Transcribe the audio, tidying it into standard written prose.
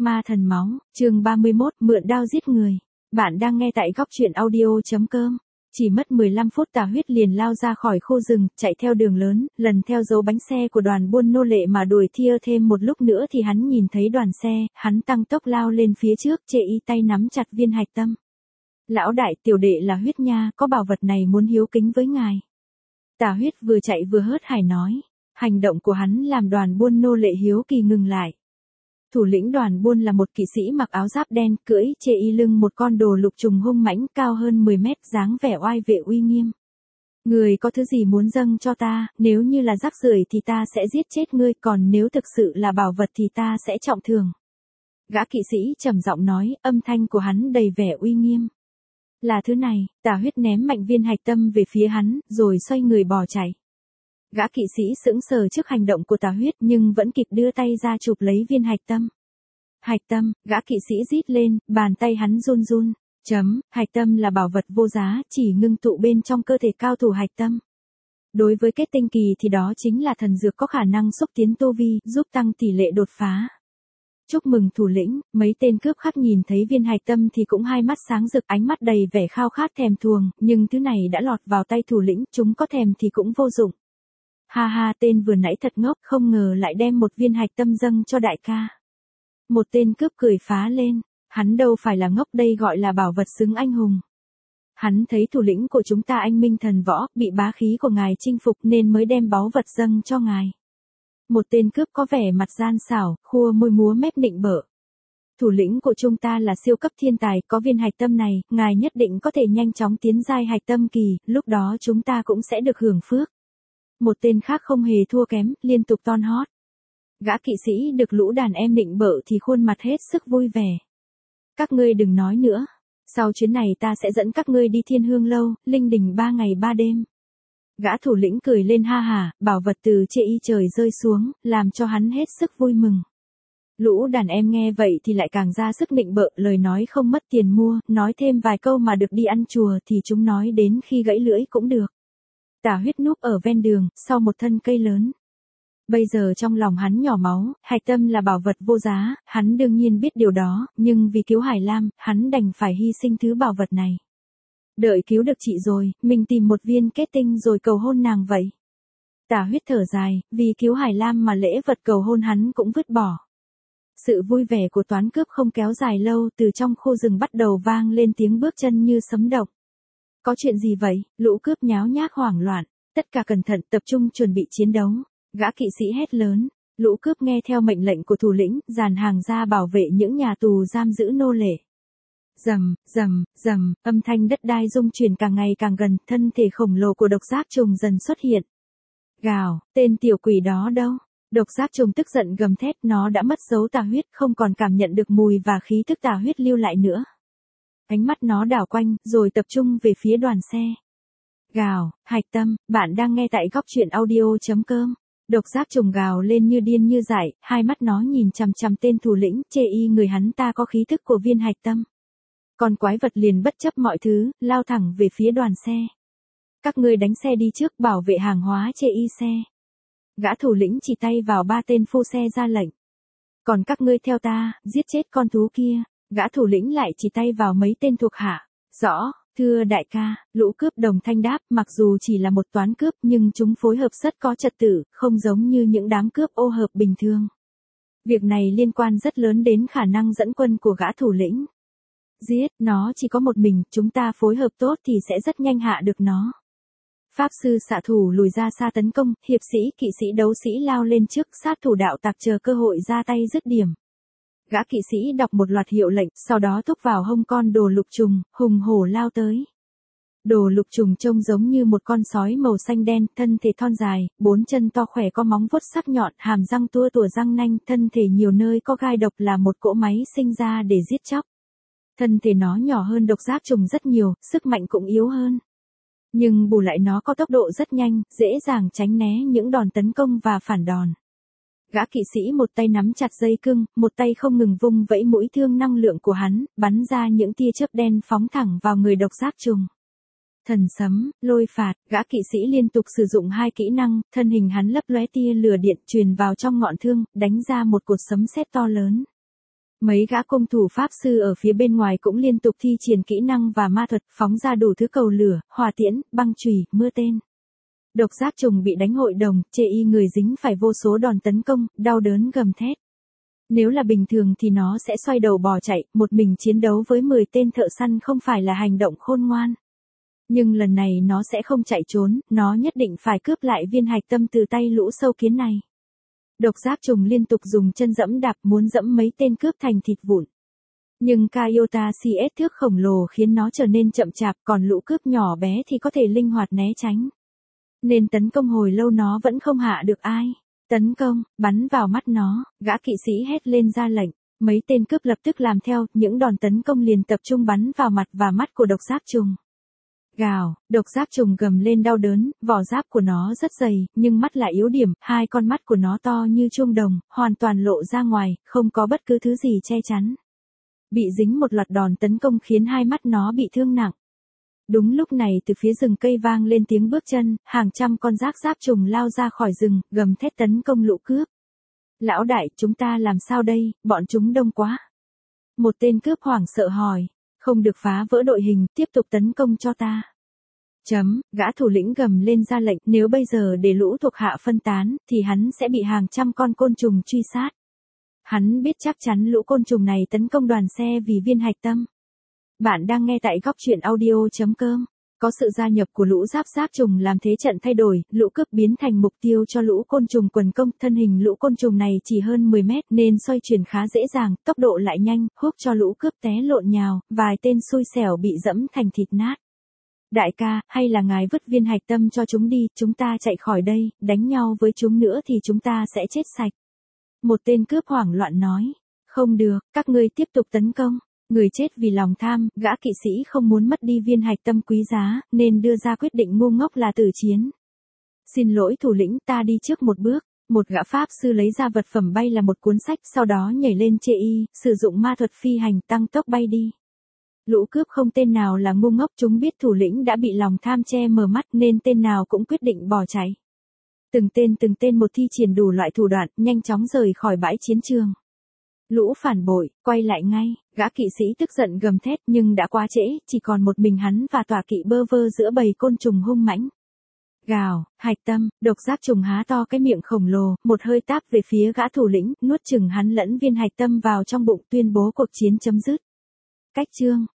Ma thần máu, chương 31, mượn đao giết người. Bạn đang nghe tại góc truyện audio.com. Chỉ mất 15 phút Tà Huyết liền lao ra khỏi khu rừng, chạy theo đường lớn, lần theo dấu bánh xe của đoàn buôn nô lệ mà đuổi theo. Thêm một lúc nữa thì hắn nhìn thấy đoàn xe, hắn tăng tốc lao lên phía trước, chê y tay nắm chặt viên hạch tâm. Lão đại, tiểu đệ là Huyết nha, có bảo vật này muốn hiếu kính với ngài. Tà Huyết vừa chạy vừa hớt hải nói. Hành động của hắn làm đoàn buôn nô lệ hiếu kỳ ngừng lại. Thủ lĩnh đoàn buôn là một kỵ sĩ mặc áo giáp đen, cưỡi chê y lưng một con đồ lục trùng hung mãnh cao hơn 10 mét, dáng vẻ oai vệ uy nghiêm. Người có thứ gì muốn dâng cho ta, nếu như là rác rưởi thì ta sẽ giết chết ngươi, còn nếu thực sự là bảo vật thì ta sẽ trọng thưởng. Gã kỵ sĩ trầm giọng nói, âm thanh của hắn đầy vẻ uy nghiêm. Là thứ này. Tà Huyết ném mạnh viên hạch tâm về phía hắn, rồi xoay người bỏ chạy. Gã kỵ sĩ sững sờ trước hành động của Tà Huyết nhưng vẫn kịp đưa tay ra chụp lấy viên hạch tâm. Hạch tâm, gã kỵ sĩ rít lên, bàn tay hắn run run. Hạch tâm là bảo vật vô giá, chỉ ngưng tụ bên trong cơ thể cao thủ hạch tâm. Đối với kết tinh kỳ thì đó chính là thần dược có khả năng xúc tiến tu vi, giúp tăng tỷ lệ đột phá. Chúc mừng thủ lĩnh, mấy tên cướp khác nhìn thấy viên hạch tâm thì cũng hai mắt sáng rực, ánh mắt đầy vẻ khao khát thèm thuồng, nhưng thứ này đã lọt vào tay thủ lĩnh, chúng có thèm thì cũng vô dụng. Ha ha, tên vừa nãy thật ngốc, không ngờ lại đem một viên hạch tâm dâng cho đại ca. Một tên cướp cười phá lên, hắn đâu phải là ngốc, đây gọi là bảo vật xứng anh hùng. Hắn thấy thủ lĩnh của chúng ta anh minh thần võ, bị bá khí của ngài chinh phục nên mới đem báu vật dâng cho ngài. Một tên cướp có vẻ mặt gian xảo, khua môi múa mép nịnh bợ. Thủ lĩnh của chúng ta là siêu cấp thiên tài, có viên hạch tâm này, ngài nhất định có thể nhanh chóng tiến giai hạch tâm kỳ, lúc đó chúng ta cũng sẽ được hưởng phước. Một tên khác không hề thua kém, liên tục ton hót. Gã kỵ sĩ được lũ đàn em nịnh bợ thì khuôn mặt hết sức vui vẻ. Các ngươi đừng nói nữa. Sau chuyến này ta sẽ dẫn các ngươi đi Thiên Hương Lâu, linh đình 3 ngày 3 đêm. Gã thủ lĩnh cười lên ha hả, bảo vật từ chê y trời rơi xuống, làm cho hắn hết sức vui mừng. Lũ đàn em nghe vậy thì lại càng ra sức nịnh bợ, lời nói không mất tiền mua, nói thêm vài câu mà được đi ăn chùa thì chúng nói đến khi gãy lưỡi cũng được. Tà Huyết núp ở ven đường, sau một thân cây lớn. Bây giờ trong lòng hắn nhỏ máu, hạch tâm là bảo vật vô giá, hắn đương nhiên biết điều đó, nhưng vì cứu Hải Lam, hắn đành phải hy sinh thứ bảo vật này. Đợi cứu được chị rồi, mình tìm một viên kết tinh rồi cầu hôn nàng vậy. Tà Huyết thở dài, vì cứu Hải Lam mà lễ vật cầu hôn hắn cũng vứt bỏ. Sự vui vẻ của toán cướp không kéo dài lâu, từ trong khu rừng bắt đầu vang lên tiếng bước chân như sấm động. Có chuyện gì vậy? Lũ cướp nháo nhác hoảng loạn, tất cả cẩn thận tập trung chuẩn bị chiến đấu. Gã kỵ sĩ hét lớn, lũ cướp nghe theo mệnh lệnh của thủ lĩnh, dàn hàng ra bảo vệ những nhà tù giam giữ nô lệ. Rầm, rầm, rầm, âm thanh đất đai rung chuyển càng ngày càng gần, thân thể khổng lồ của độc giác trùng dần xuất hiện. Gào, tên tiểu quỷ đó đâu? Độc giác trùng tức giận gầm thét, nó đã mất dấu Tà Huyết, không còn cảm nhận được mùi và khí tức Tà Huyết lưu lại nữa. Ánh mắt nó đảo quanh, rồi tập trung về phía đoàn xe. Gào, hạch tâm, bạn đang nghe tại góc truyện audio.com. Độc giác trùng gào lên như điên như dại, hai mắt nó nhìn chằm chằm tên thủ lĩnh, chê y người hắn ta có khí thức của viên hạch tâm. Con quái vật liền bất chấp mọi thứ, lao thẳng về phía đoàn xe. Các ngươi đánh xe đi trước, bảo vệ hàng hóa chê y xe. Gã thủ lĩnh chỉ tay vào 3 tên phu xe ra lệnh. Còn các ngươi theo ta, giết chết con thú kia. Gã thủ lĩnh lại chỉ tay vào mấy tên thuộc hạ. Rõ, thưa đại ca, lũ cướp đồng thanh đáp, mặc dù chỉ là một toán cướp nhưng chúng phối hợp rất có trật tự, không giống như những đám cướp ô hợp bình thường. Việc này liên quan rất lớn đến khả năng dẫn quân của gã thủ lĩnh. Giết, nó chỉ có một mình, chúng ta phối hợp tốt thì sẽ rất nhanh hạ được nó. Pháp sư xạ thủ lùi ra xa tấn công, hiệp sĩ, kỵ sĩ, đấu sĩ lao lên trước, sát thủ đạo tặc chờ cơ hội ra tay dứt điểm. Gã kỵ sĩ đọc một loạt hiệu lệnh, sau đó thúc vào hông con đồ lục trùng, hùng hổ lao tới. Đồ lục trùng trông giống như một con sói màu xanh đen, thân thể thon dài, 4 chân to khỏe có móng vuốt sắc nhọn, hàm răng tua tủa răng nanh, thân thể nhiều nơi có gai độc là một cỗ máy sinh ra để giết chóc. Thân thể nó nhỏ hơn độc giác trùng rất nhiều, sức mạnh cũng yếu hơn. Nhưng bù lại nó có tốc độ rất nhanh, dễ dàng tránh né những đòn tấn công và phản đòn. Gã kỵ sĩ một tay nắm chặt dây cương, một tay không ngừng vung vẫy mũi thương năng lượng của hắn, bắn ra những tia chớp đen phóng thẳng vào người độc giác trùng. Thần sấm, lôi phạt, gã kỵ sĩ liên tục sử dụng 2 kỹ năng, thân hình hắn lấp lóe tia lửa điện truyền vào trong ngọn thương, đánh ra một cột sấm sét to lớn. Mấy gã cung thủ pháp sư ở phía bên ngoài cũng liên tục thi triển kỹ năng và ma thuật, phóng ra đủ thứ cầu lửa, hỏa tiễn, băng chùy, mưa tên. Độc giác trùng bị đánh hội đồng, chê y người dính phải vô số đòn tấn công, đau đớn gầm thét. Nếu là bình thường thì nó sẽ xoay đầu bỏ chạy, một mình chiến đấu với 10 tên thợ săn không phải là hành động khôn ngoan. Nhưng lần này nó sẽ không chạy trốn, nó nhất định phải cướp lại viên hạch tâm từ tay lũ sâu kiến này. Độc giác trùng liên tục dùng chân dẫm đạp muốn dẫm mấy tên cướp thành thịt vụn. Nhưng Kaiota CS thước khổng lồ khiến nó trở nên chậm chạp, còn lũ cướp nhỏ bé thì có thể linh hoạt né tránh. Nên tấn công hồi lâu nó vẫn không hạ được ai. Tấn công, bắn vào mắt nó, gã kỵ sĩ hét lên ra lệnh. Mấy tên cướp lập tức làm theo, những đòn tấn công liền tập trung bắn vào mặt và mắt của độc giác trùng. Gào, độc giác trùng gầm lên đau đớn, vỏ giáp của nó rất dày, nhưng mắt là yếu điểm, hai con mắt của nó to như chuông đồng, hoàn toàn lộ ra ngoài, không có bất cứ thứ gì che chắn. Bị dính một loạt đòn tấn công khiến hai mắt nó bị thương nặng. Đúng lúc này từ phía rừng cây vang lên tiếng bước chân, hàng trăm con rác giáp trùng lao ra khỏi rừng, gầm thét tấn công lũ cướp. Lão đại, chúng ta làm sao đây, bọn chúng đông quá. Một tên cướp hoảng sợ hỏi, không được phá vỡ đội hình, tiếp tục tấn công cho ta. Gã thủ lĩnh gầm lên ra lệnh, nếu bây giờ để lũ thuộc hạ phân tán, thì hắn sẽ bị hàng trăm con côn trùng truy sát. Hắn biết chắc chắn lũ côn trùng này tấn công đoàn xe vì viên hạch tâm. Bạn đang nghe tại góc truyện audio.com. Có sự gia nhập của lũ giáp trùng làm thế trận thay đổi, lũ cướp biến thành mục tiêu cho lũ côn trùng quần công. Thân hình lũ côn trùng này chỉ hơn 10 mét nên xoay chuyển khá dễ dàng, tốc độ lại nhanh, húc cho lũ cướp té lộn nhào, vài tên xui xẻo bị dẫm thành thịt nát. Đại ca, hay là ngài vứt viên hạch tâm cho chúng đi, chúng ta chạy khỏi đây, đánh nhau với chúng nữa thì chúng ta sẽ chết sạch. Một tên cướp hoảng loạn nói, không được, các ngươi tiếp tục tấn công. Người chết vì lòng tham, gã kỵ sĩ không muốn mất đi viên hạch tâm quý giá, nên đưa ra quyết định ngu ngốc là tử chiến. Xin lỗi thủ lĩnh, ta đi trước một bước. Một gã pháp sư lấy ra vật phẩm bay là một cuốn sách, sau đó nhảy lên chê y, sử dụng ma thuật phi hành tăng tốc bay đi. Lũ cướp không tên nào là ngu ngốc, chúng biết thủ lĩnh đã bị lòng tham che mờ mắt nên tên nào cũng quyết định bỏ chạy. Từng tên một thi triển đủ loại thủ đoạn, nhanh chóng rời khỏi bãi chiến trường. Lũ phản bội, quay lại ngay, gã kỵ sĩ tức giận gầm thét nhưng đã quá trễ, chỉ còn một mình hắn và tọa kỵ bơ vơ giữa bầy côn trùng hung mãnh. Gào, hạch tâm, độc giác trùng há to cái miệng khổng lồ, một hơi táp về phía gã thủ lĩnh, nuốt chửng hắn lẫn viên hạch tâm vào trong bụng, tuyên bố cuộc chiến chấm dứt. Cách chương